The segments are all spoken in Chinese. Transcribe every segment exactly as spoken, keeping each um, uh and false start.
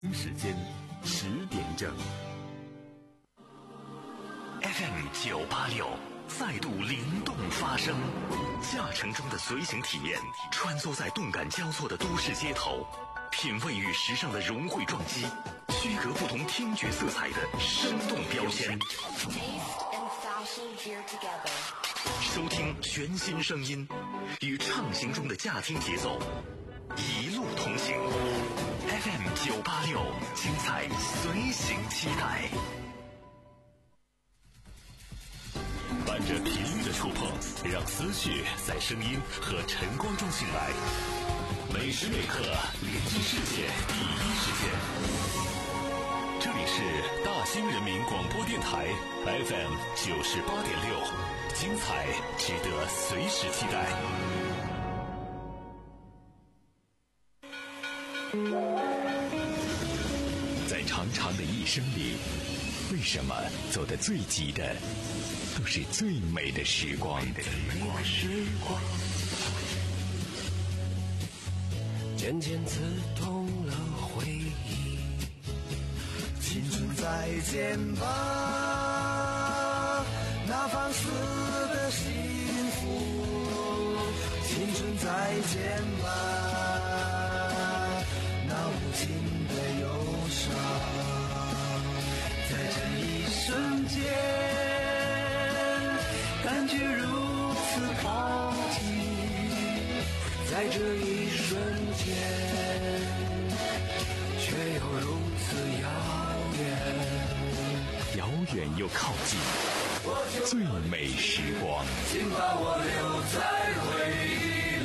时间十点整 F M 九八六再度灵动发声，驾乘中的随行体验，穿梭在动感交错的都市街头，品味与时尚的融汇撞击，区隔不同听觉色彩的生动标签，收听全新声音，与畅行中的驾听节奏一路同行。 F M 九八六，精彩随行期待。伴着频率的触碰，让思绪在声音和晨光中醒来。每时每刻连接世界第一时间。这里是大兴人民广播电台 F M 九十八点六，精彩值得随时期待。在长长的一生里，为什么走得最急的都是最美的时光？ 渐渐刺痛了回忆。 青春再见吧，那放肆的幸福。青春再见吧，那无尽的忧伤。在这一瞬间，感觉如此靠近，在这一瞬间，却又如此遥远， 遥远又靠近，最美时光， 请把我留在回忆里。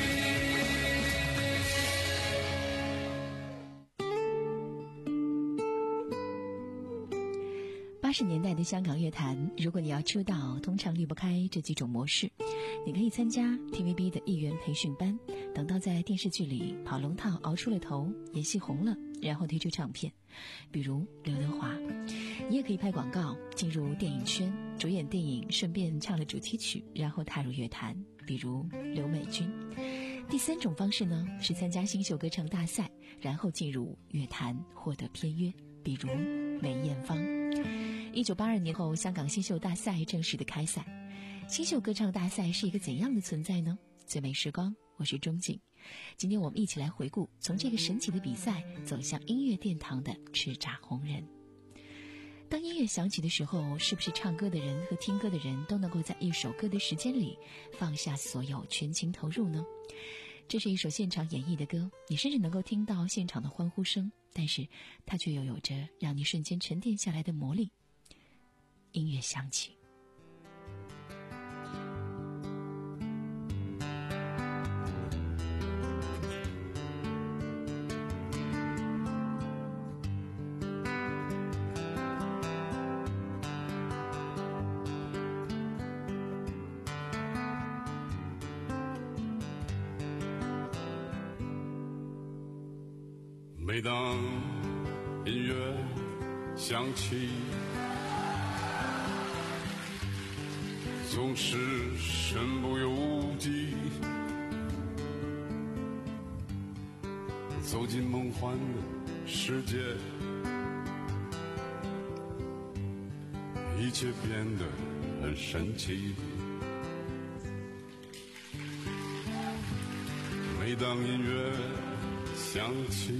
八十年代的香港乐坛，如果你要出道，通常离不开这几种模式。你可以参加 T V B 的艺员培训班，等到在电视剧里跑龙套熬出了头，演戏红了，然后推出唱片，比如刘德华。你也可以拍广告，进入电影圈，主演电影，顺便唱了主题曲，然后踏入乐坛，比如刘美君。第三种方式呢，是参加新秀歌唱大赛，然后进入乐坛，获得片约，比如梅艳芳。一九八二年后，香港新秀大赛正式的开赛。新秀歌唱大赛是一个怎样的存在呢？最美时光，我是钟景。今天我们一起来回顾从这个神奇的比赛走向音乐殿堂的叱咤红人。当音乐响起的时候，是不是唱歌的人和听歌的人都能够在一首歌的时间里放下所有，全情投入呢？这是一首现场演绎的歌，你甚至能够听到现场的欢呼声，但是它却又有着让你瞬间沉淀下来的魔力。音乐响起， 每当音乐响起，总是身不由己，走进梦幻的世界，一切变得很神奇。每当音乐响起，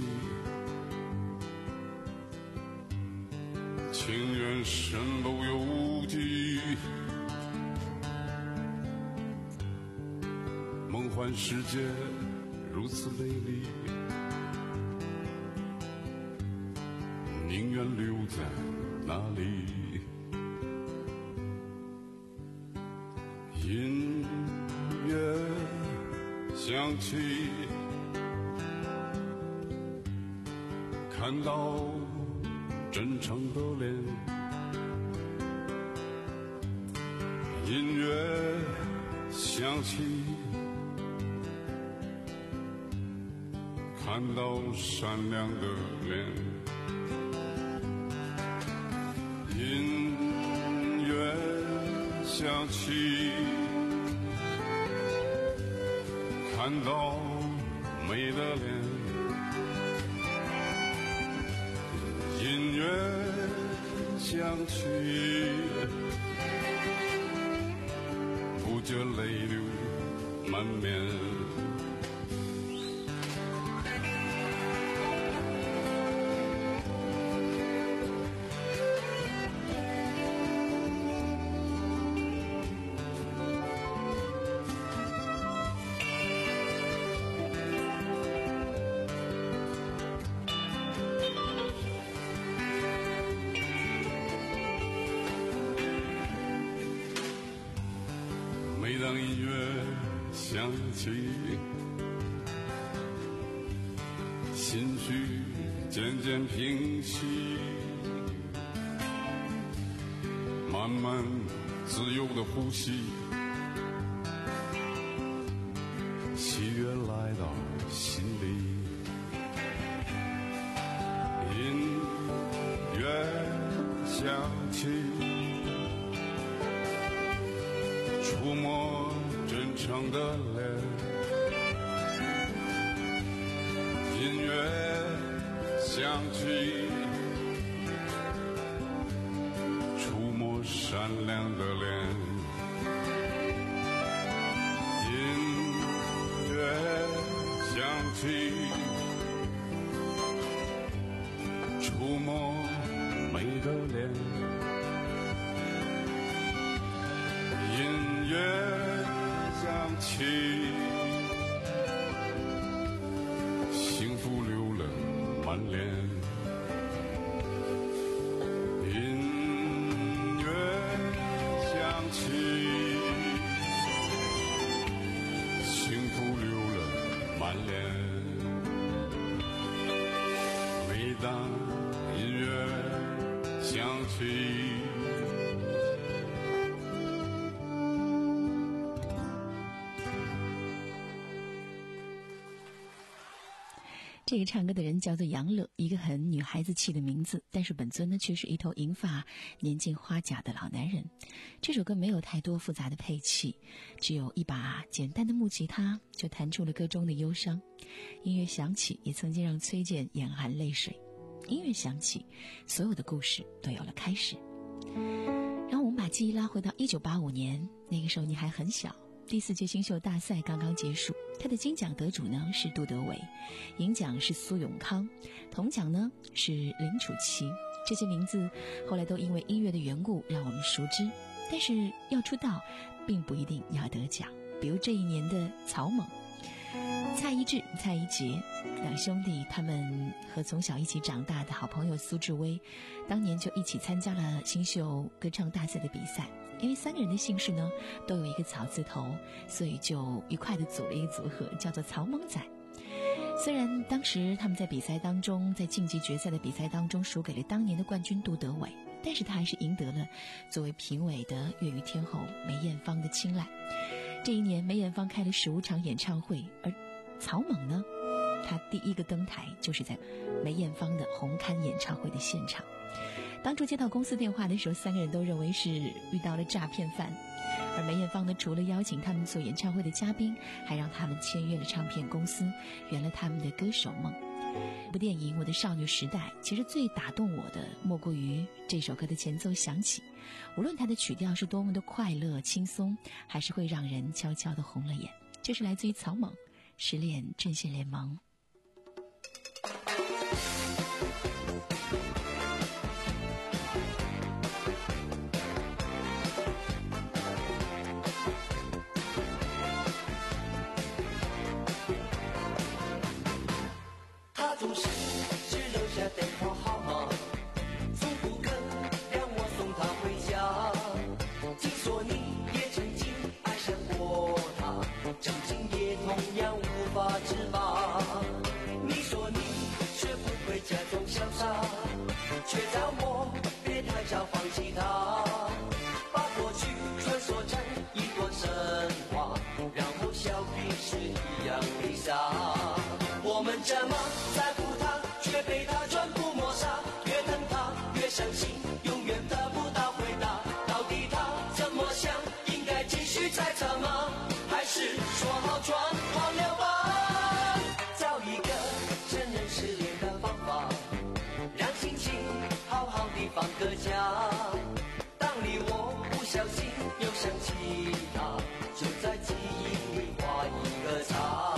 情愿身不由己，梦幻世界如此美丽，宁愿留在那里。音乐响起，看到真诚的脸，音乐响起，看到善良的脸，音乐响起，看到美的脸， 想起，不觉泪流满面。每当音乐响起，心绪渐渐平息，慢慢自由的呼吸，喜悦来到心里。音乐响起，触摸真诚的脸，音乐响起，触摸善良的脸，音乐响起，触摸美的脸，音乐响起，幸福流了满脸。音乐响起，幸福流了满脸。每当音乐响起， 这个唱歌的人叫做杨乐，一个很女孩子气的名字，但是本尊呢却是一头银发年近花甲的老男人。这首歌没有太多复杂的配器，只有一把简单的木吉他就弹出了歌中的忧伤。音乐响起，也曾经让崔健眼含泪水。音乐响起，所有的故事都有了开始。然后我们把记忆拉回到一九八五年，那个时候你还很小，第四届新秀大赛刚刚结束，他的金奖得主呢是杜德伟，银奖是苏永康，铜奖呢是林楚琪。这些名字后来都因为音乐的缘故让我们熟知，但是要出道并不一定要得奖。比如这一年的草蜢，蔡一智、蔡一杰两兄弟，他们和从小一起长大的好朋友苏志威，当年就一起参加了新秀歌唱大赛的比赛。因为三个人的姓氏呢都有一个草字头，所以就愉快地组了一个组合，叫做草蜢仔。虽然当时他们在比赛当中，在晋级决赛的比赛当中输给了当年的冠军杜德伟，但是他还是赢得了作为评委的粤语天后梅艳芳的青睐。这一年梅艳芳开了十五场演唱会，而草蜢呢，他第一个登台就是在梅艳芳的红磡演唱会的现场。当初接到公司电话的时候，三个人都认为是遇到了诈骗犯，而梅艳芳呢，除了邀请他们做演唱会的嘉宾，还让他们签约了唱片公司，圆了他们的歌手梦。这部电影《我的少女时代》其实最打动我的莫过于这首歌的前奏响起，无论它的曲调是多么的快乐轻松，还是会让人悄悄地红了眼。这是来自于草蜢《失恋阵线联盟》。 总是只留下电话号码，从不肯让我送她回家。听说你也曾经爱上过她，曾经也同样无法自拔。你说你学不会假装潇洒，却叫我别太早放弃她，把过去传说成一段神话，然后笑彼此一样悲伤。我们这么在乎他，却被他全部抹杀，越疼他越伤心，永远得不到回答。到底他怎么想？应该继续猜测吗？还是说好装忘了吧？找一个承认失恋的方法，让心情好好地方个家。当你我不小心又想起他，就在记忆里画一个叉。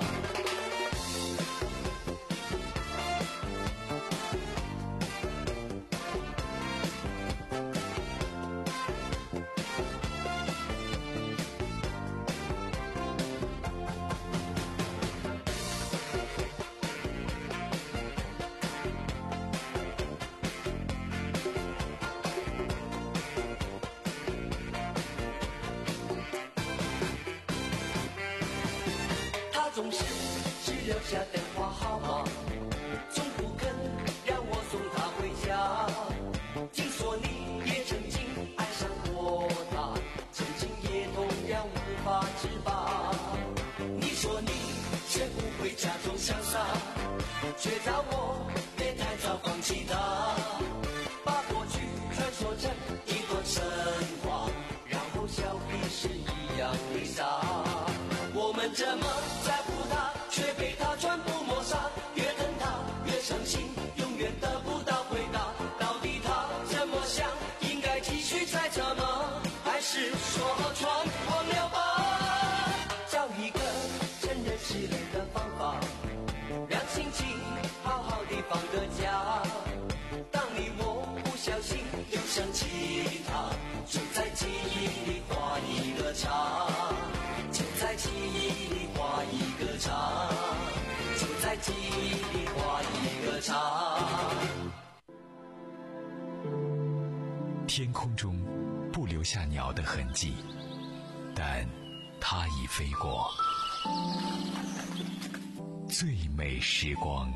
总是只留下电话号码，从不肯让我送她回家。听说你也曾经爱上过她，曾经也同样无法自拔。你说你学不会假装潇洒，却叫我别太早放弃她，把过去传说成一段神话，然后笑彼是一样的傻。我们这么在乎他，却被他全部抹杀。越疼他越伤心，永远得不到回答。到底他怎么想？应该继续猜测吗？还是说穿忘了吧？找一个承认失恋的方法，让心情好好地放个假。当你我不小心又想起他，就在记忆里画一个叉。就在记忆里画一个叉，就在记忆里画一个叉。 天空中不留下鸟的痕迹，但它已飞过。最美时光。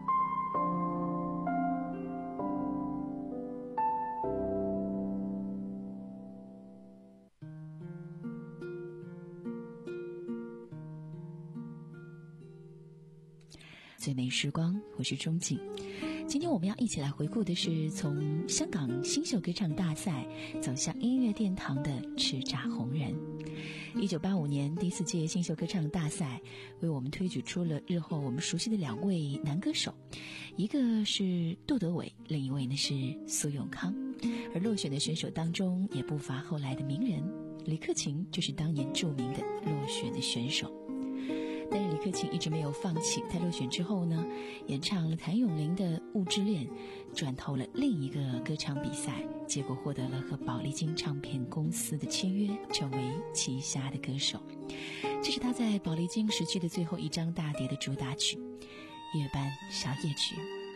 最美时光，我是钟静。今天我们要一起来回顾的是从香港新秀歌唱大赛走向音乐殿堂的叱咤红人。一九八五年第四届新秀歌唱大赛为我们推举出了日后我们熟悉的两位男歌手，一个是杜德伟，另一位呢是苏永康。而落选的选手当中也不乏后来的名人，李克勤就是当年著名的落选的选手。但是李克勤一直没有放弃，在落选之后呢，演唱了谭咏麟的《雾之恋》，转投了另一个歌唱比赛，结果获得了和宝丽金唱片公司的签约，成为旗下的歌手。这是他在宝丽金时期的最后一张大碟的主打曲《月半小夜曲》。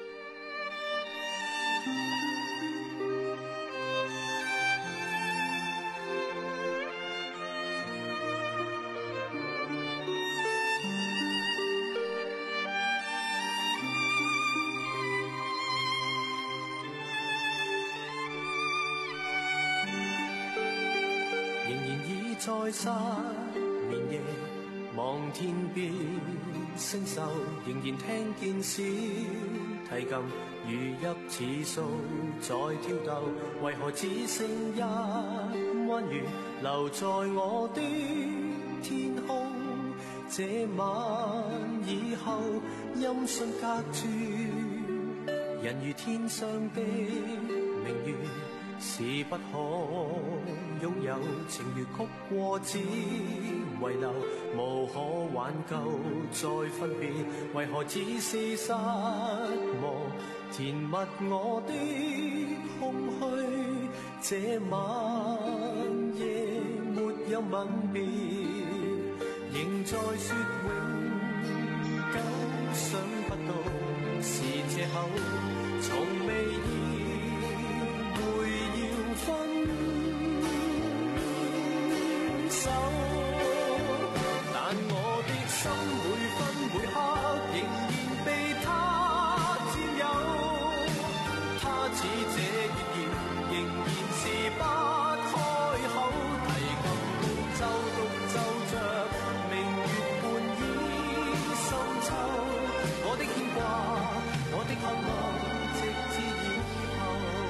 在失眠夜望天邊星宿，仍然聽見小提琴如泣似訴在跳逗，為何只剩一彎月留在我的天空？這晚以後音訊隔絕，人如天上的明月，是不可擁有，情如曲過只遺留，無可挽救再分別，為何只是失望填密我的空虛？這晚夜沒有吻別，仍在說永久，想不到是藉口，從未意分手，但我的心每分每刻仍然被他佔有，他似這月兒仍然是不開口，提琴奏獨奏着明月半倚深秋，我的牽掛，我的盼望，直至以後。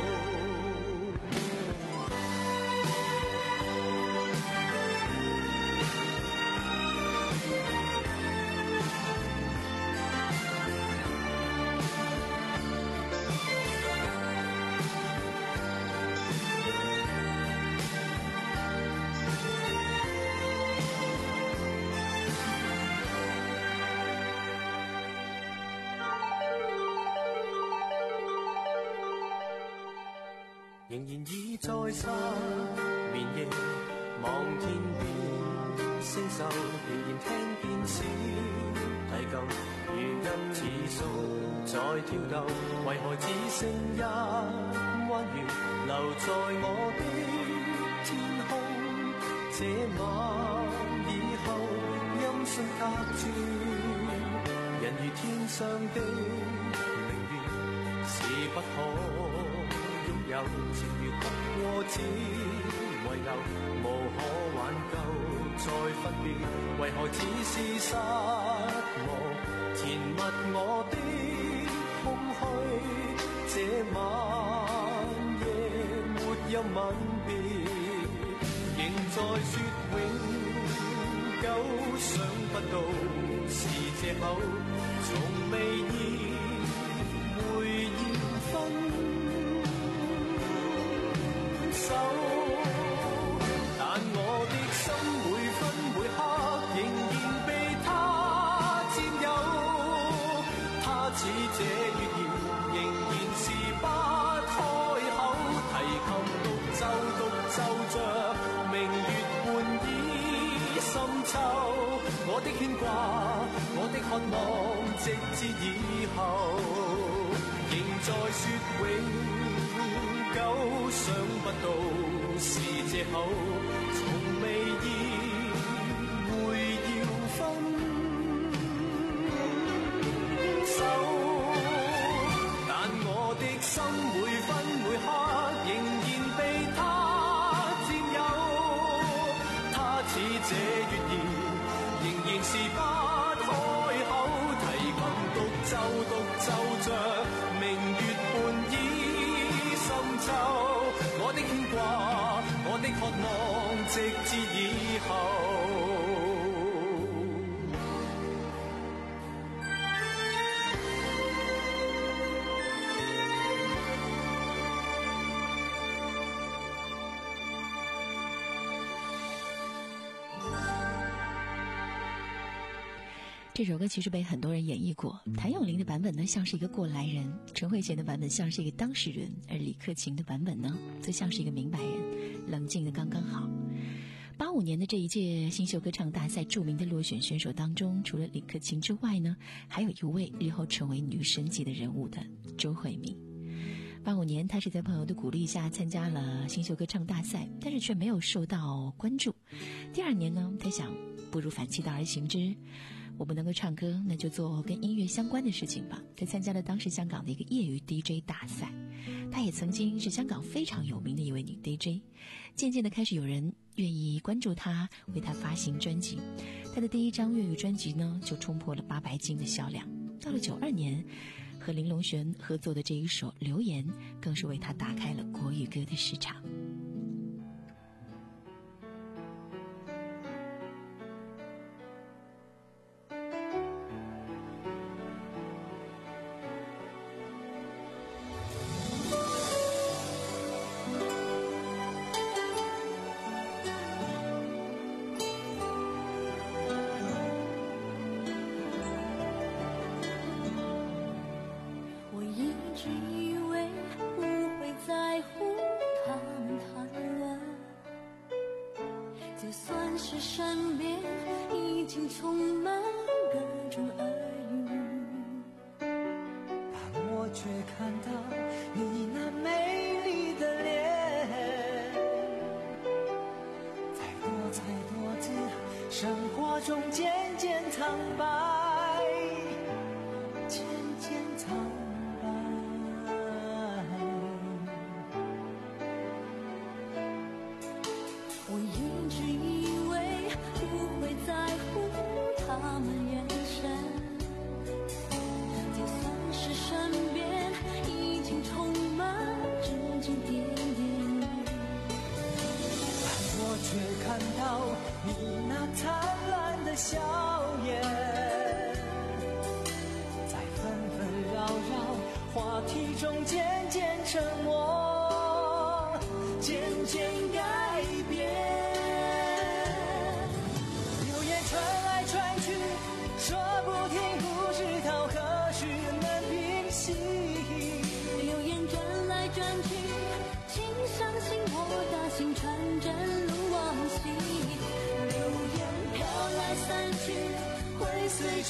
仍然倚在失眠夜，望天邊星宿，仍然聽見小提琴如泣似訴在跳動，為何只剩一彎月留在我的天空？這晚以後音訊隔絕，人如天上的明月是不可擁有，情如曲過只遺留，無可挽救再分別，為何只是失望填密我的空虛？這晚夜沒有吻別，仍在說永久，想不到是藉口，從未意會要分手，但我的心每分每刻仍然被他佔有，他似這月兒仍然是不開口，提琴獨奏獨奏着明月半倚深秋，我的牽掛我的渴望直至以後，仍在說永久，想不到是藉口，從未意會要分手，但我的心每分每刻仍然被他佔有，他似這月兒仍然是不開口，提琴獨奏獨奏着明月半倚深秋，我的牽掛我的渴望直至以後。 这首歌其实被很多人演绎过，谭咏麟的版本呢像是一个过来人，陈慧娴的版本像是一个当事人，而李克勤的版本呢则像是一个明白人，冷静的刚刚好。八五年的这一届新秀歌唱大赛著名的落选选手当中，除了李克勤之外呢，还有一位日后成为女神级的人物的周慧敏。八五年她是在朋友的鼓励下参加了新秀歌唱大赛，但是却没有受到关注。第二年呢，她想不如反其道而行之，我不能够唱歌，那就做跟音乐相关的事情吧。他参加了当时香港的一个业余 D J 大赛，她也曾经是香港非常有名的一位女 D J。渐渐的开始有人愿意关注她，为她发行专辑。她的第一张粤语专辑呢，就冲破了八百斤的销量。到了九二年，和林隆璇合作的这一首《留言》，更是为她打开了国语歌的市场。 看到你那灿烂的笑颜。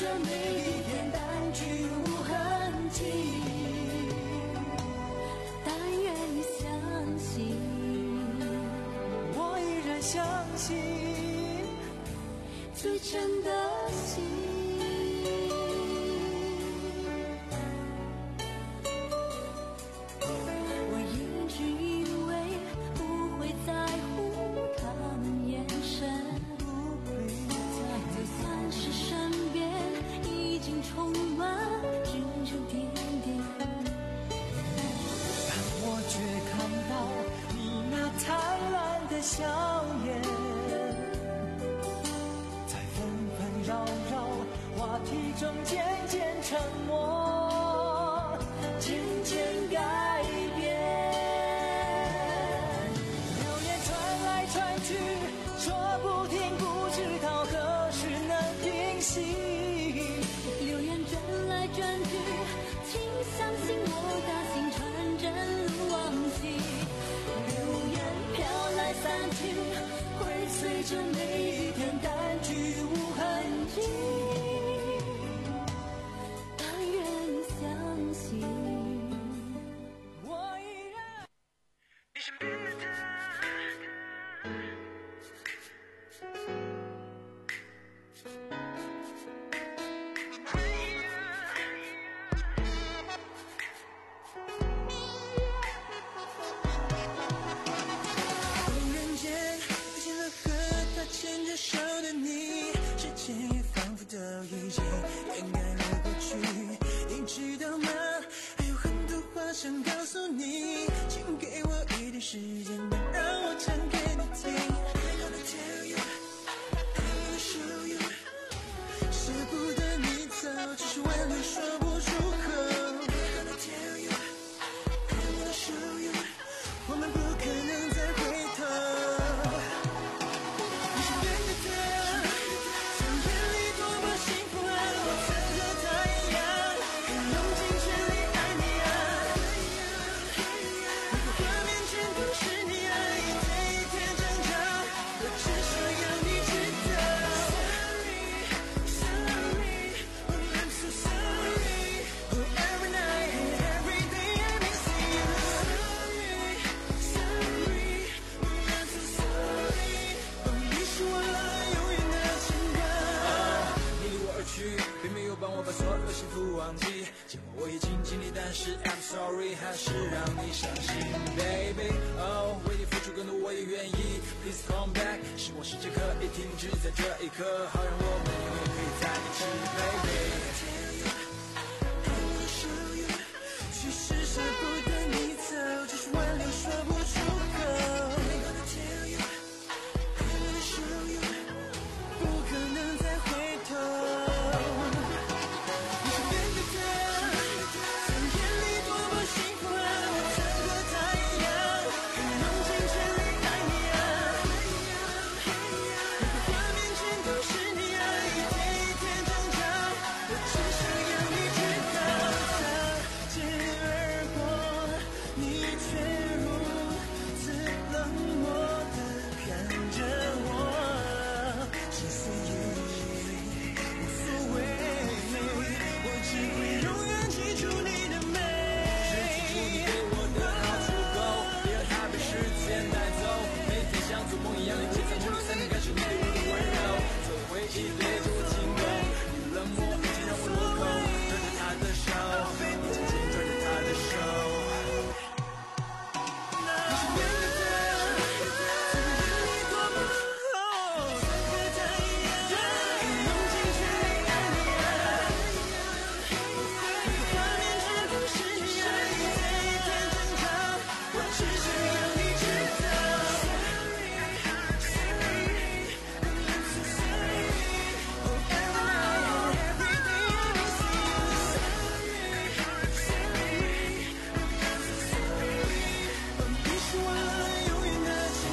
着每一天淡去无痕迹。但愿你相信， 我依然相信最真的心。我一直以为不会在乎他们眼神，就算是身边已经充满指指点点， 但我却看到你那灿烂的笑颜，在纷纷扰扰话题中渐渐沉默，渐渐改变。流言传来传去，说不停，不知道何时能平息。 流言转来转去，请相信我的心传真如往昔。流言飘来散去，会随着每一天淡去无痕迹。但愿你相信， 我依然你身边的忽然间发现了和他牵着手的你，时间也仿佛都已经掩盖了过去。你知道吗？还有很多话想告诉你，请给我一点时间，让我讲给你听。I gonna tell you, I gonna show you， 舍不得你走，只是挽留说不出口。I gonna tell you, I gonna show you， 我们不可能再回头。你身边的他，从眼里多么幸福啊！我曾和他一样，用尽全力爱你啊！每个画面全都是你啊！一天一天成长，我只想要你知道。Sorry, sorry, oh I'm so sorry. Oh every night and every day I miss you. Sorry, sorry, oh I'm so sorry. Oh 你是我永远的牵挂。你离我而去，并没有帮我把所有的幸福忘记。尽管我已经尽力，但是 I'm sorry， 还是让你伤心 ，baby。哦，为你付出更多我也愿意。Please come back， 希望时间可以停止在这一刻，好让我们永远可以在一起 ，baby。其实舍不得你走，只是挽留说不出口。不可能再回头。你身边的他，从眼里多么幸福啊！我曾和他一样，用尽全力爱你啊！每个画面全都是你啊！一天一天成长，我只想要你知道。擦肩而过，你却如此冷漠地看着我。心碎也无所谓，我只会永远记住你的美。只记住你对我的好足够，别让它被时间带走。每天像做梦一样连接在梦里，才能感受你对我的温柔。做回忆对着我轻吻，你冷漠已经让我落空。抓着他的手，你紧紧抓着他的手。你身边的他，从眼里多么好，曾和他一样，用尽全力爱你啊！每个画面全都是你啊！一天一天成长，我只想要你知道。I'm so sorry, oh every night, every day I miss you. Sorry, I'm so sorry, oh 你是我永远的牵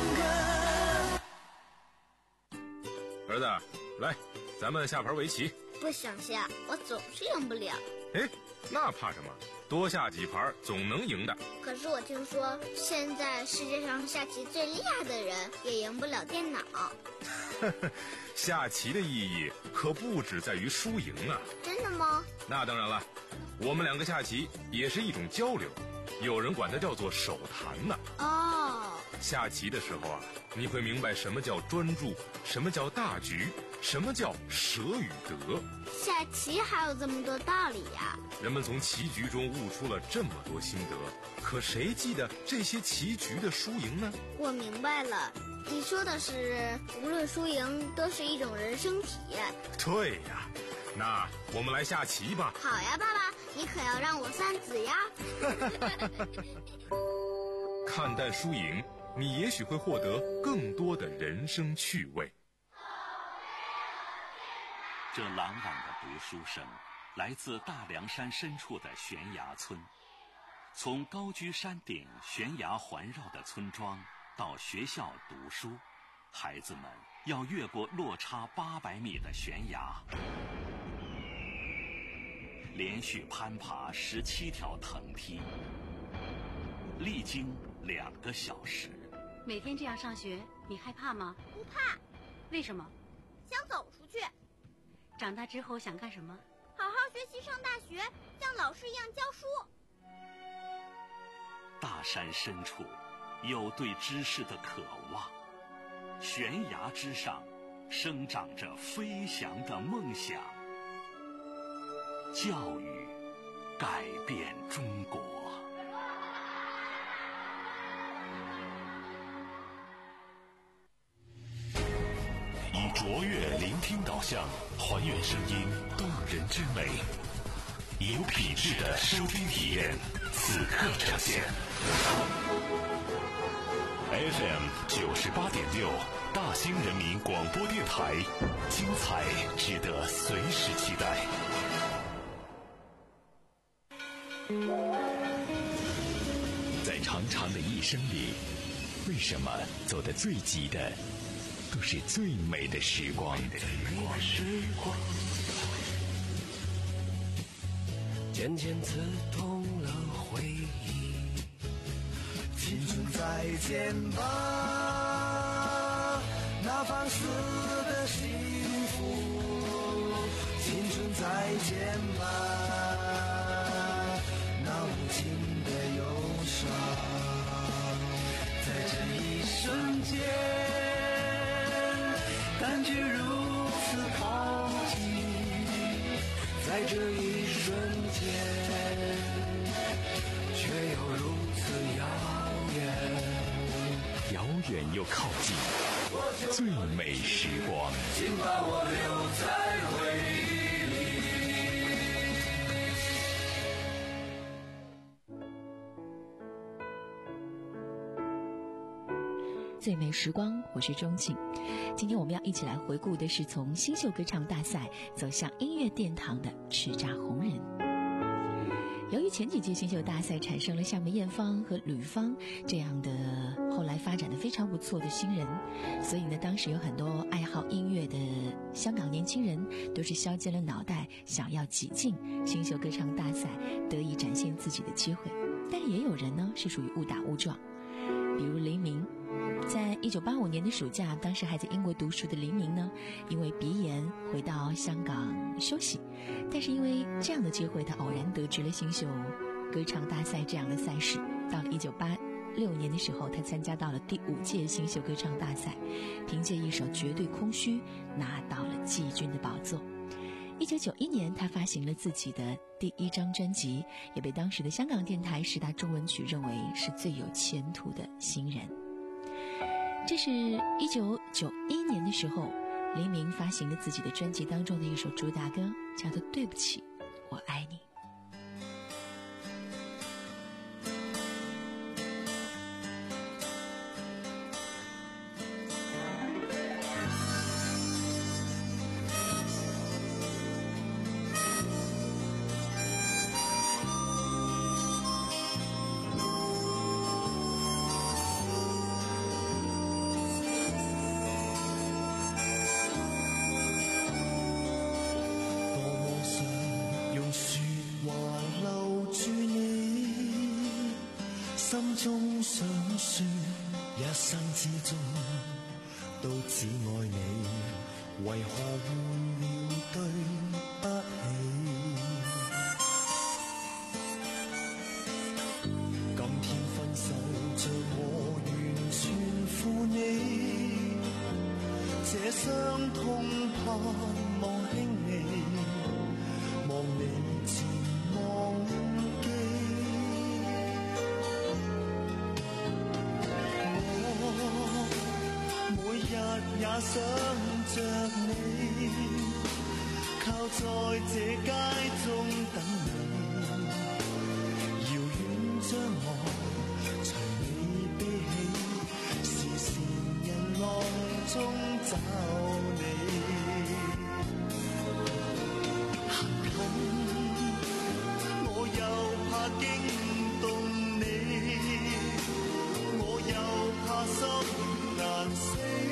挂。 儿子，来，咱们下盘围棋。 不想下，我总是赢不了。 哎，那怕什么？ 多下几盘总能赢的。 可是我听说，现在世界上下棋最厉害的人也赢不了电脑。 下棋的意义可不只在于输赢啊！ 真的吗？ 那当然了，我们两个下棋也是一种交流，有人管它叫做手谈呢。 哦， 下棋的时候啊，你会明白什么叫专注，什么叫大局，什么叫舍与得。 下棋还有这么多道理呀！ 人们从棋局中悟出了这么多心得，可谁记得这些棋局的输赢呢？ 我明白了，你说的是无论输赢都是一种人生体验。 对呀，那我们来下棋吧。 好呀，爸爸，你可要让我三子呀。 看淡输赢，你也许会获得更多的人生趣味。 这朗朗的读书声来自大凉山深处的悬崖村。从高居山顶、悬崖环绕的村庄到学校读书，孩子们要越过落差八百米的悬崖，连续攀爬十七条藤梯，历经两个小时。 每天这样上学，你害怕吗？ 不怕。 为什么？ 想走出去。 长大之后想干什么？ 好好学习，上大学，像老师一样教书。 大山深处有对知识的渴望，悬崖之上生长着飞翔的梦想。教育改变中国。以卓越聆听导向，还原声音动人之美，有品质的收听体验，此刻呈现。F M 九十八点六，大兴人民广播电台，精彩值得随时期待。 在长长的一生里，为什么走得最急的都是最美的时光？ 渐渐刺痛了回忆，青春再见吧，那放肆的幸福，青春再见吧，那无情的忧伤，在这一瞬间感觉如此靠近，在这一瞬间却又如此遥远， 遥远又靠近，最美时光。 请把我留在回忆里。 最美时光，我是钟庆。今天我们要一起来回顾的是从新秀歌唱大赛走向音乐殿堂的叱咤红人。由于前几届新秀大赛产生了像梅艳芳和吕方这样的后来发展的非常不错的新人，所以呢，当时有很多爱好音乐的香港年轻人都是削尖了脑袋想要挤进新秀歌唱大赛，得以展现自己的机会。但也有人呢是属于误打误撞，比如黎明。在一九八五年的暑假，当时还在英国读书的黎明呢，因为鼻炎回到香港休息。但是因为这样的机会，他偶然得知了新秀歌唱大赛这样的赛事。到了一九八六年的时候，他参加到了第五届新秀歌唱大赛，凭借一首《绝对空虚》拿到了季军的宝座。一九九一年，他发行了自己的第一张专辑，也被当时的香港电台十大中文曲认为是最有前途的新人。这是一九九一年的时候，黎明发行了自己的专辑当中的一首主打歌，叫做《对不起，我爱你》。 心中想說，一生之中都只愛你，為何換了對不起？今天分手像我完全負你，這傷痛盼望輕微，望你漸忘記。每日也想着你，靠在這街中等你，遙遠將我隨你悲喜，時時人浪中找你。行近我又怕驚動你，我又怕心難死，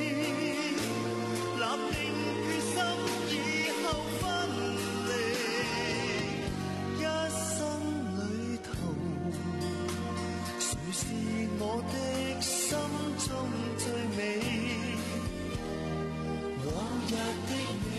立定決心以後分離，一生裏頭誰是我的心中最美，往日的你。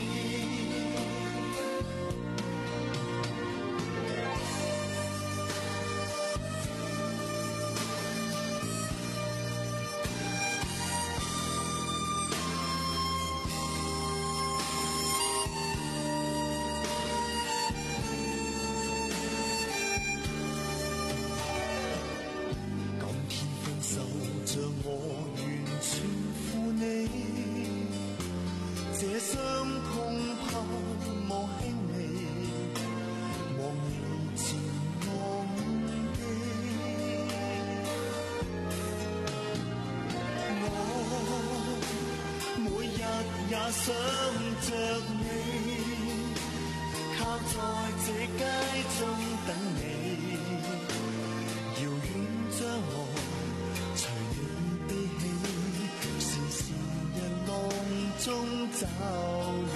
也想着你，靠在這街中等你，遙遠將我隨你悲喜，時時人浪中找你。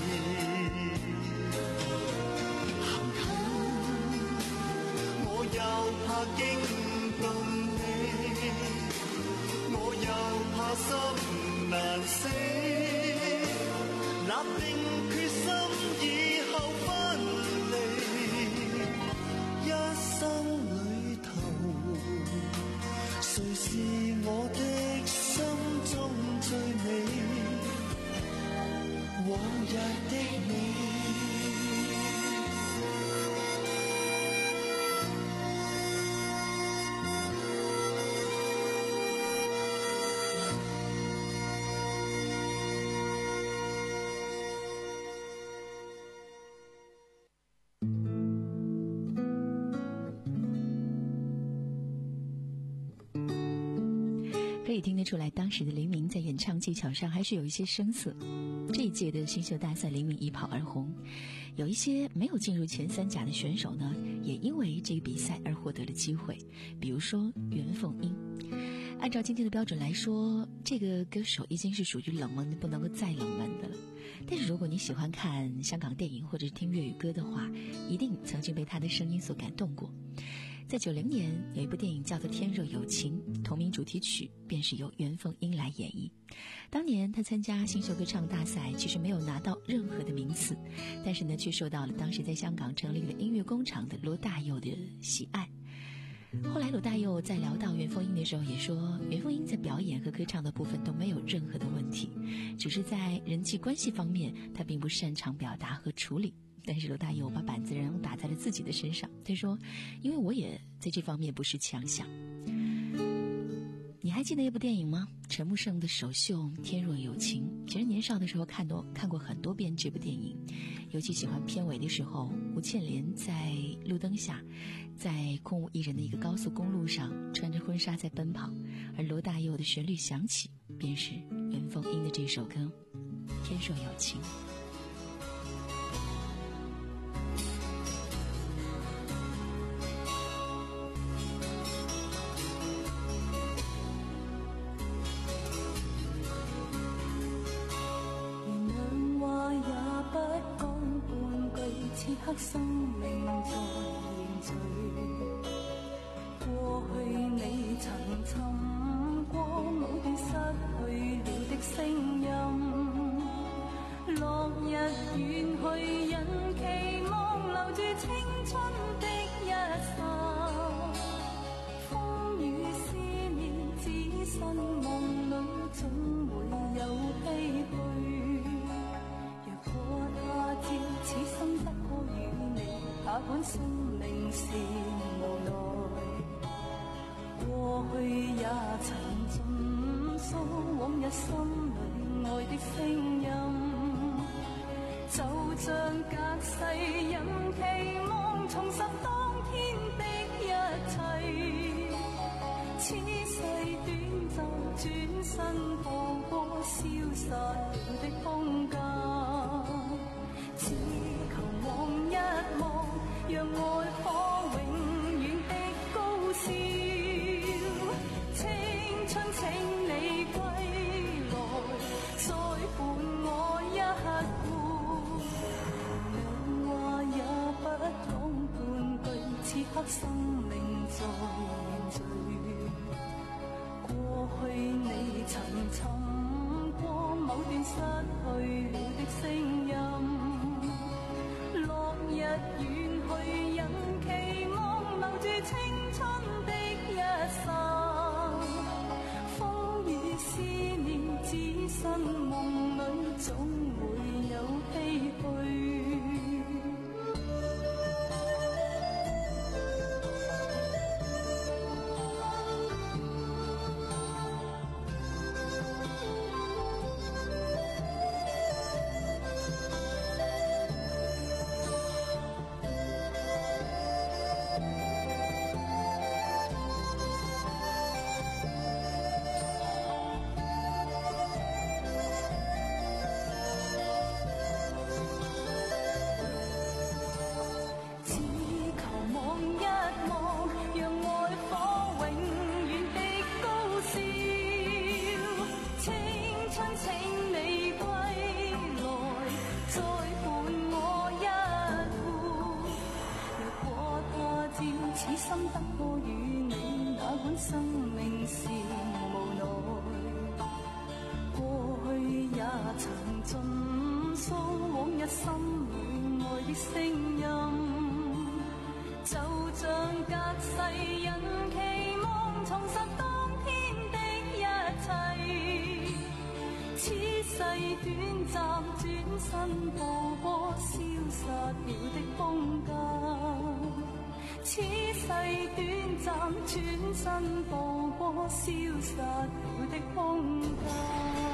行近我又怕驚動你，我又怕心難死，立定決心以後分離，一生裏頭誰是我的心中最美，往日的你。 可以听得出来，当时的黎明在演唱技巧上还是有一些生涩。这一届的新秀大赛，黎明一炮而红，有一些没有进入前三甲的选手呢，也因为这个比赛而获得了机会，比如说袁凤英。按照今天的标准来说，这个歌手已经是属于冷门的不能够再冷门的了。但是如果你喜欢看香港电影或者是听粤语歌的话，一定曾经被他的声音所感动过。在九零年有一部电影叫做《天若有情》，同名主题曲便是由袁凤英来演绎。当年她参加新秀歌唱大赛，其实没有拿到任何的名次，但是呢却受到了当时在香港成立了音乐工厂的罗大佑的喜爱。后来罗大佑在聊到袁凤英的时候也说，袁凤英在表演和歌唱的部分都没有任何的问题，只是在人际关系方面她并不擅长表达和处理。但是罗大佑把板子仍打在了自己的身上，他说因为我也在这方面不是强项。你还记得一部电影吗？陈木胜的首秀《天若有情》。其实年少的时候看多看过很多遍这部电影，尤其喜欢片尾的时候，吴倩莲在路灯下，在空无一人的一个高速公路上穿着婚纱在奔跑，而罗大佑的旋律响起，便是袁凤英的这首歌《天若有情》。 此刻生命在凝聚，過去你曾尋過某段失去了的聲音，落日遠去，人期望留住青春的一剎，風雨思念只身夢裏總會有唏噓。若果他朝此生不可與你，哪管生命是無奈。過去也曾盡訴往日心裏愛的聲音，就像隔世人期望重拾當天的一切。此世短暫，轉身步過消失了的空間，只求望一望，讓愛可永遠的高燒。青春請你歸來，再伴我一回，兩話也不講半句，此刻生命在凝聚。過去你曾尋過某段失去了的聲音，落日遠去，人期望留住青春的一剎。思念只身夢裏總會有唏噓。生命是無奈，過去也曾盡訴往日心裏愛的聲音，就像隔世人期望重拾當天的一切。此世短暫，轉身步過消失了的空間。此世短暫，轉身步過消失了的空間。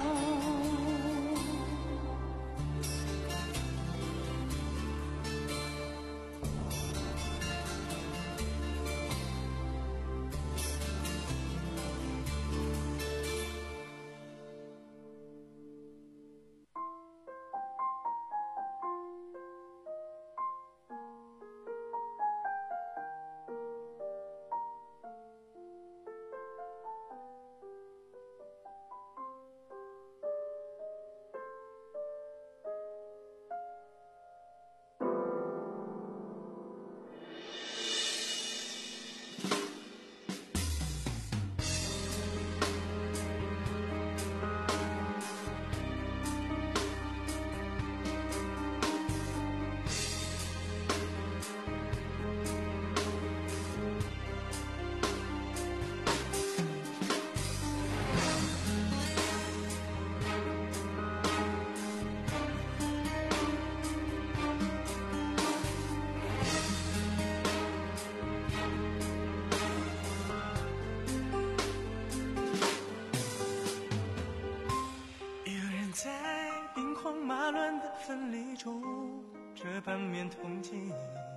分离中，这半面铜镜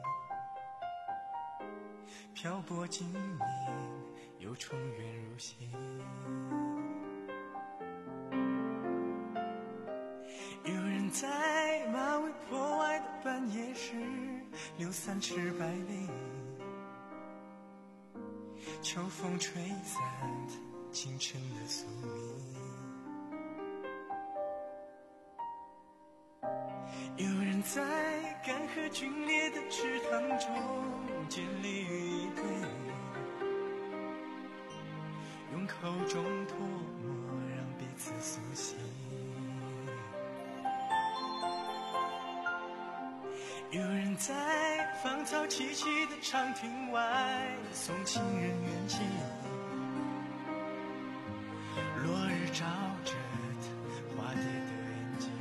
漂泊经年，又重圆如新。有人在马嵬坡外的半夜时，留三尺白绫，秋风吹散清晨的宿命。有人在干涸皲裂的池塘中建立一对用口中唾沫让彼此苏醒。有人在芳草萋萋的长亭外送情人远行，落日照着他花蝶的眼睛。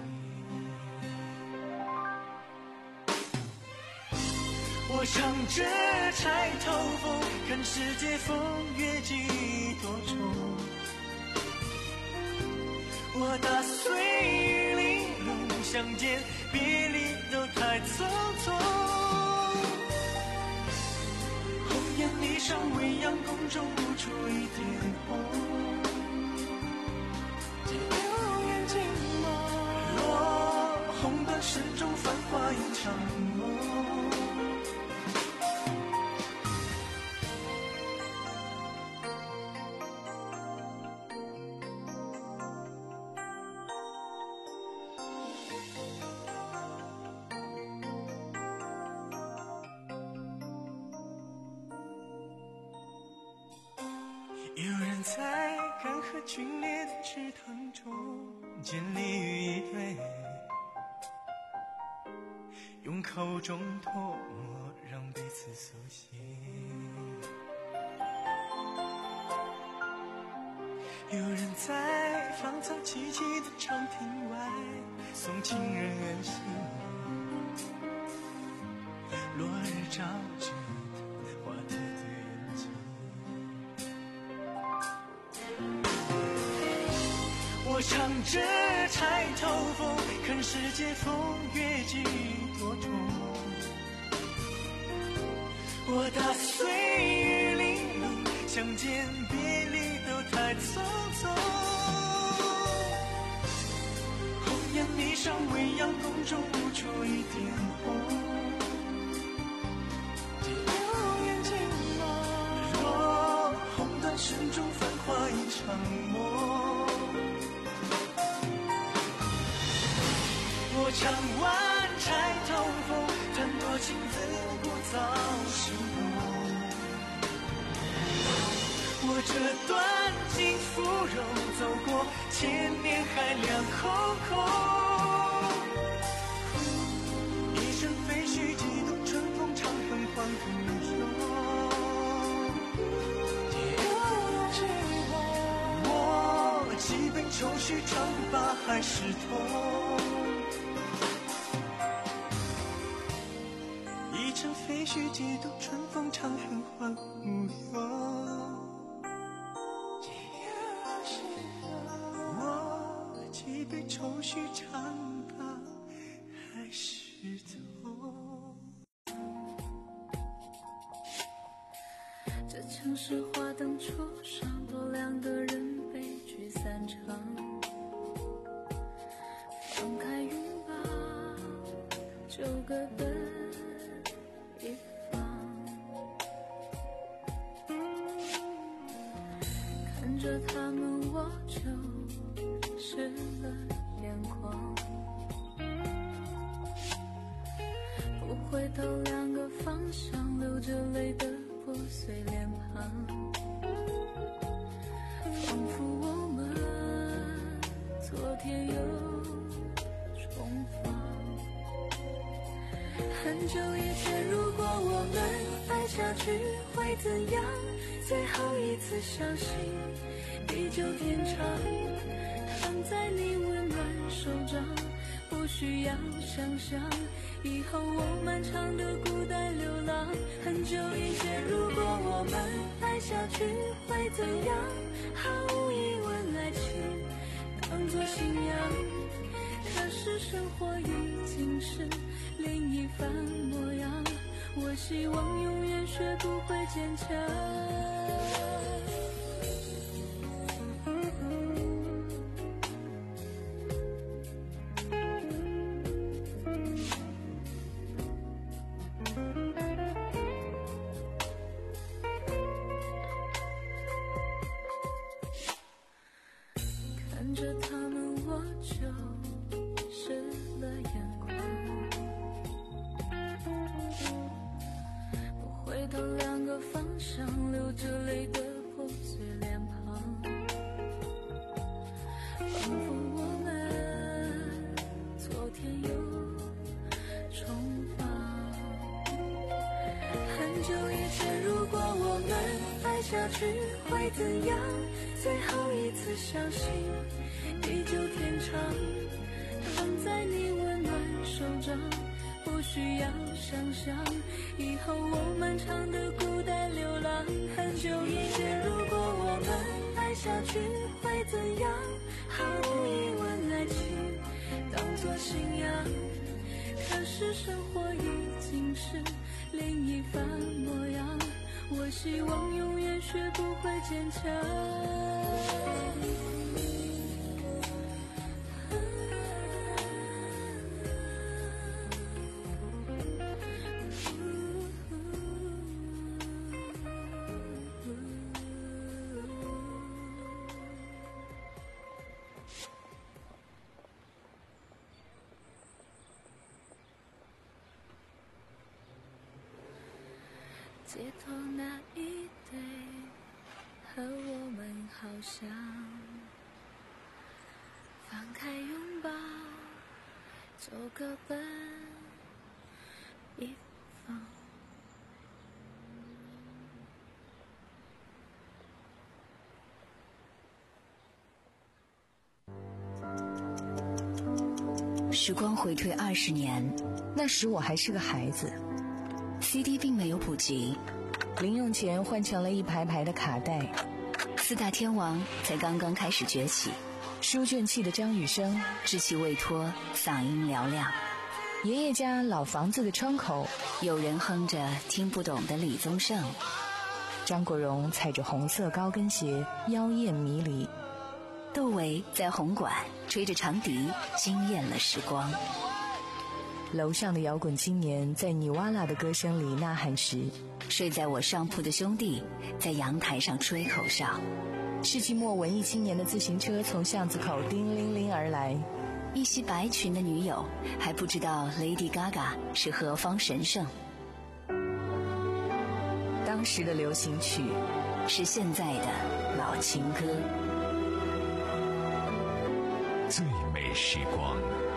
我唱着钗头凤，看世界风月几多重。我打碎玉玲珑，相见别离都太匆匆。红颜霓裳，未央宫中露出一点红。借流年静默，落红断石中，繁华一场梦。有人在干涸皲裂的池塘中建立于一对，用口中唾沫让彼此苏醒。有人在芳草萋萋的长亭外送情人远行，落日照着他花蝶的眼睛。我唱着钗头凤，看世界风月几多重。我打碎玉玲珑，相见别离都太匆匆。红颜霓裳，未央宫中露出一点红。借流年静默，若红断石中，繁华一场梦。我唱完钗头凤，弹拨情字不造时梦。我这段金芙蓉，走过千年海量空空。一声废墟，几度春风，长恨换孤勇。我几杯愁绪，唱不罢还是痛。一城废墟，几度春风，长恨换无忧。我几杯愁绪，唱罢还是痛。 这城市花灯初上，多两个人悲剧散场。放开拥抱，就各奔一方。看着他们，我就湿了眼眶。不回头，两个方向，流着泪的破碎脸庞，仿佛我们昨天又重逢。很久以前，如果我们爱下去会怎样？最后一次相信地久天长，躺在你温暖手掌，不需要想象以后我漫长的孤单流浪。很久以前，如果我们爱下去会怎样？毫无疑问，爱情当作信仰。可是生活已经是另一番模样，我希望永远学不会坚强。看着他们，我就湿了眼眶。不回头，两个方向，流着泪的下去会怎样？最后一次相信地久天长，躺在你温暖手掌，不需要想象以后我漫长的孤单流浪。很久以前，如果我们爱下去会怎样？毫无疑问，爱情当作信仰，可是生活已经是另一番模样。我希望永远学不会坚强。街头那一对和我们好像，放开拥抱，就各奔一方。 时光回退二十年，那时我还是个孩子。C D 并没有普及，零用钱换成了一排排的卡带，四大天王才刚刚开始崛起。书卷气的张雨生稚气未脱，嗓音嘹亮。爷爷家老房子的窗口，有人哼着听不懂的李宗盛。张国荣踩着红色高跟鞋，妖艳迷离。窦唯在红馆吹着长笛，惊艳了时光。楼上的摇滚青年在尼瓦拉的歌声里呐喊时，睡在我上铺的兄弟在阳台上吹口哨。世纪末文艺青年的自行车从巷子口叮铃铃而来，一袭白裙的女友还不知道 Lady Gaga 是何方神圣。当时的流行曲是现在的老情歌。 最美时光，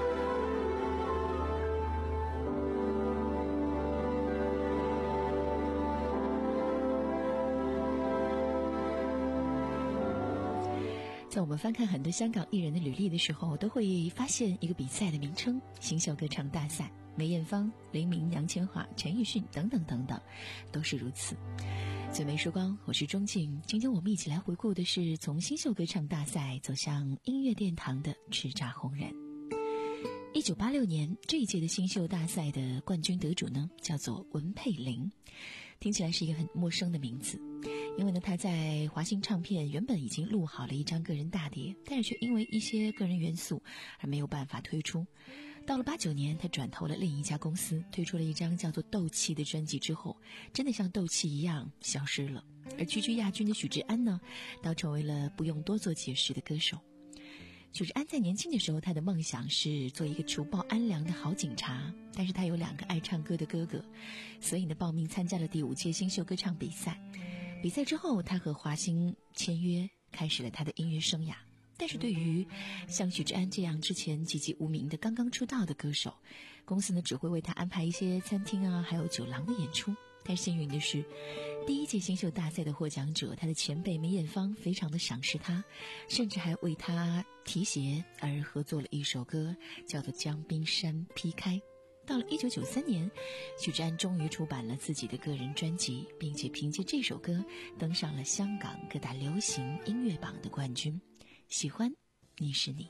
在我们翻看很多香港艺人的履历的时候，都会发现一个比赛的名称——新秀歌唱大赛。梅艳芳、黎明、杨千嬅、陈奕迅等等等等，都是如此。最美时光，我是钟静。今天我们一起来回顾的是从新秀歌唱大赛走向音乐殿堂的叱咤红人。一九八六年这一届的新秀大赛的冠军得主呢，叫做文佩玲。听起来是一个很陌生的名字，因为呢，他在华星唱片原本已经录好了一张个人大碟，但是却因为一些个人元素而没有办法推出。到了八九年，他转投了另一家公司，推出了一张叫做《斗气》的专辑之后，真的像斗气一样消失了。而区区亚军的许志安呢，倒成为了不用多做解释的歌手。许志安在年轻的时候，他的梦想是做一个除暴安良的好警察，但是他有两个爱唱歌的哥哥，所以呢，报名参加了第五届新秀歌唱比赛。比赛之后，他和华星签约，开始了他的音乐生涯。但是对于像许志安这样之前籍籍无名的刚刚出道的歌手，公司呢只会为他安排一些餐厅啊，还有酒廊的演出。但幸运的是，第一届新秀大赛的获奖者，他的前辈梅艳芳非常的赏识他，甚至还为他提携而合作了一首歌，叫做《将冰山劈开》。到了一九九三年，许志安终于出版了自己的个人专辑，并且凭借这首歌登上了香港各大流行音乐榜的冠军。喜欢你是你。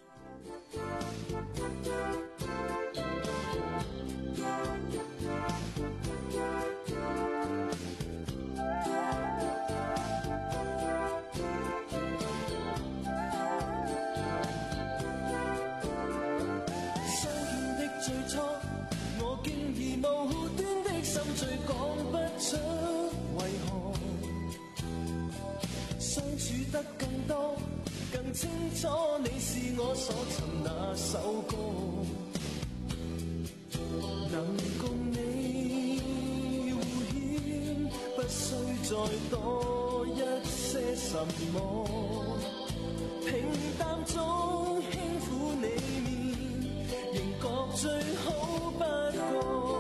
相見的最初，我竟已無端的心醉，講不出為何相處得更多更清楚，你是我所尋那首歌，能共你互牽，不需再多一些什麼，平淡中輕撫你面，仍覺最好不過。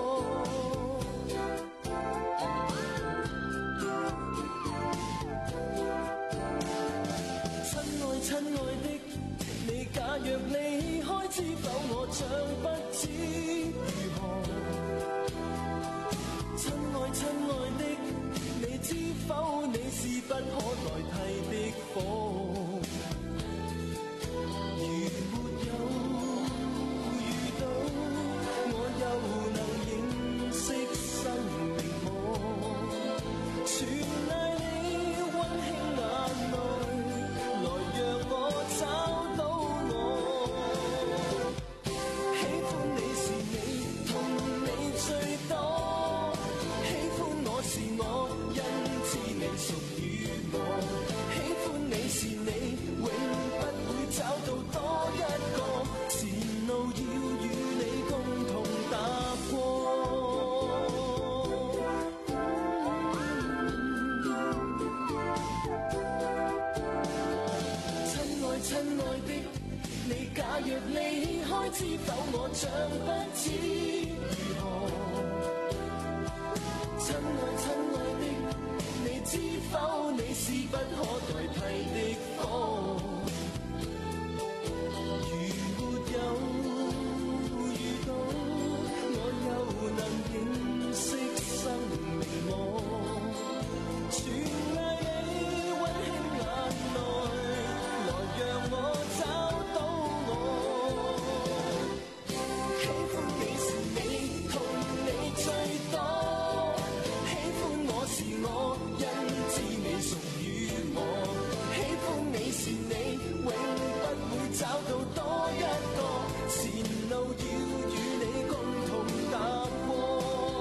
的你，假若離開，知否我將不知如何？親愛親愛的，你知否你是不可代替的火？如沒有遇到，我又能認識生命麼？全賴你溫馨眼內，來讓我找到我。喜歡你是你，痛你最多。喜歡我是我，因知你屬於我。喜歡你是你，永不會找到多一個。前路要與你共同踏過。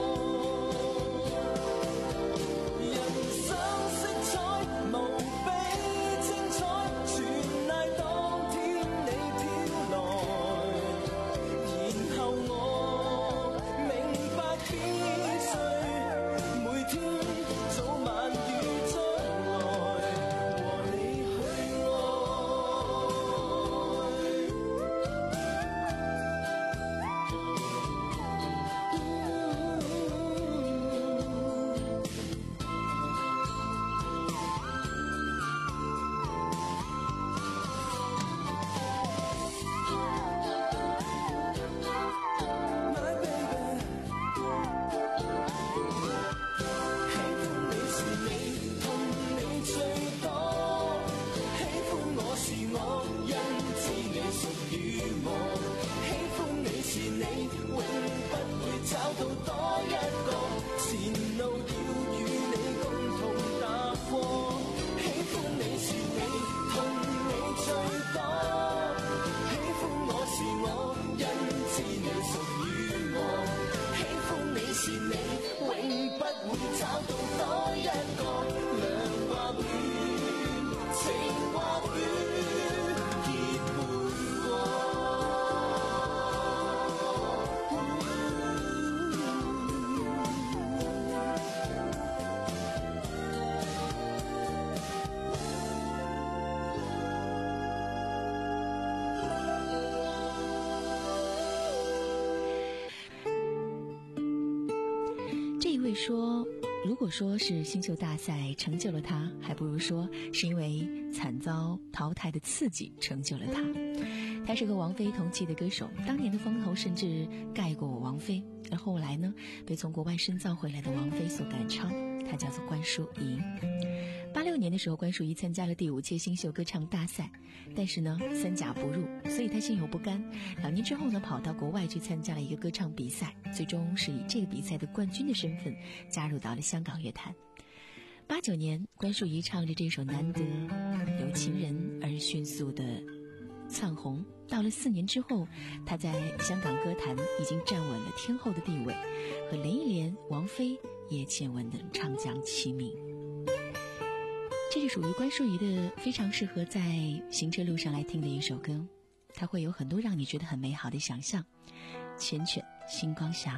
说，如果说是新秀大赛成就了他，还不如说是因为惨遭淘汰的刺激成就了他。他是和王菲同期的歌手，当年的风头甚至盖过王菲，而后来呢，被从国外深造回来的王菲所赶超。他叫做关淑怡。八六年的时候，关淑怡参加了第五届新秀歌唱大赛，但是呢，三甲不入，所以她心有不甘。两年之后呢，跑到国外去参加了一个歌唱比赛，最终是以这个比赛的冠军的身份加入到了香港乐坛。八九年，关淑怡唱着这首《难得有情人》而迅速的窜红。到了四年之后，她在香港歌坛已经站稳了天后的地位，和林忆莲、王菲、叶倩文等唱将齐名。这是属于关淑怡的非常适合在行车路上来听的一首歌，它会有很多让你觉得很美好的想象。缱绻星光下。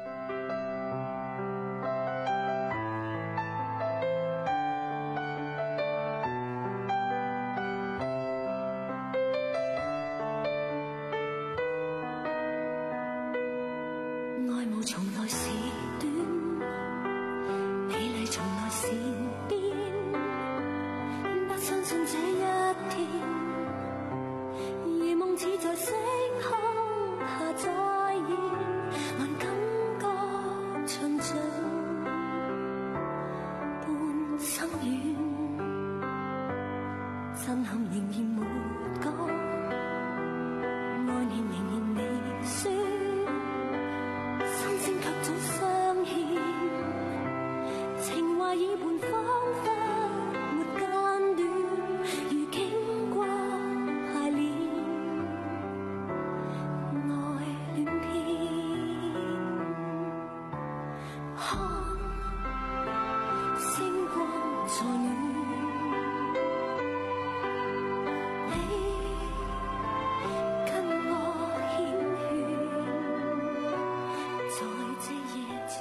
愛慕從來是短，美麗從來是變，不相信這一天，如夢似在星空下再現，還感覺循序半生遠，震撼仍然沒講，愛念仍然未說，心聲卻早相牽，情懷已伴彷彿沒間斷，如經過排練，愛戀篇，看星光在暖，你跟我牽勸，在這夜前。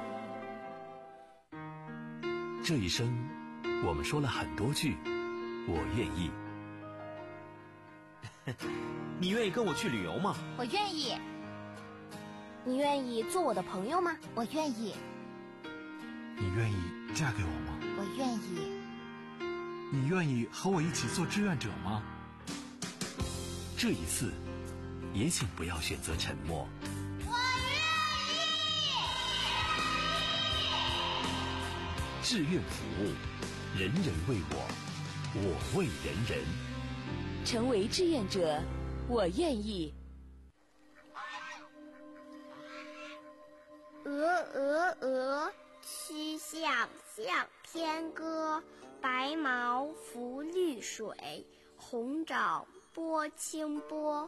这一生，我们说了很多句“我愿意”， 你愿意跟我去旅游吗？ 我愿意。你愿意做我的朋友吗？我愿意。 你愿意嫁给我吗？ 我愿意。 你愿意和我一起做志愿者吗？ 这一次，也请不要选择沉默。 我愿意。志愿服务，人人为我，我为人人。 成为志愿者，我愿意。 鹅鹅鹅，曲项向天歌。白毛浮绿水，红掌拨清波。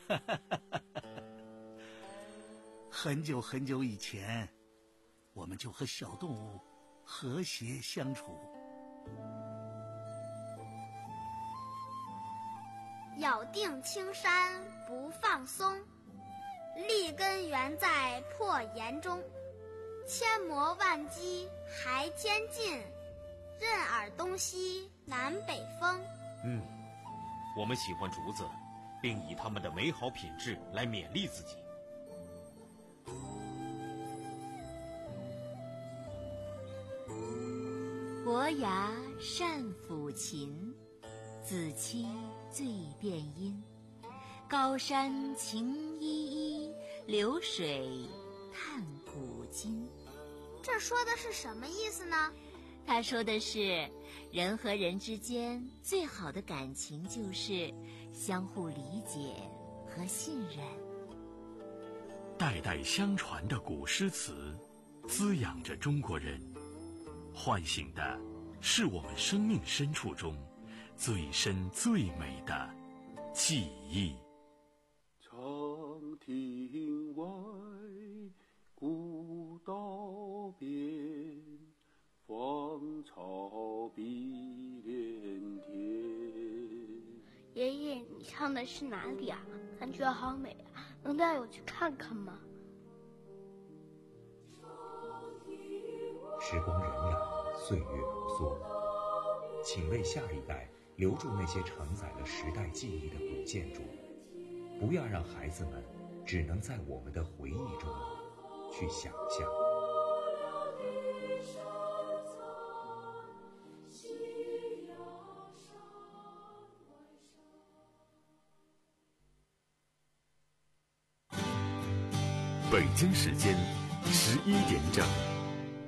很久很久以前，我们就和小动物和谐相处。 咬定青山不放松，立根原在破岩中。千磨万击还坚劲，任尔东西南北风。 嗯，我们喜欢竹子，并以它们的美好品质来勉励自己。 伯牙善抚琴，子期最辨音。高山晴依依，流水叹古今。 这说的是什么意思呢？ 他说的是，人和人之间最好的感情就是相互理解和信任。 代代相传的古诗词，滋养着中国人，唤醒的是我们生命深处中最深最美的记忆。 长亭外，古道边，芳草碧连天。 爷爷，你唱的是哪里啊？感觉好美啊，能带我去看看吗？ 时光荏苒，岁月如梭，请为下一代留住那些承载了时代记忆的古建筑，不要让孩子们只能在我们的回忆中去想象。 北京时间十一点整。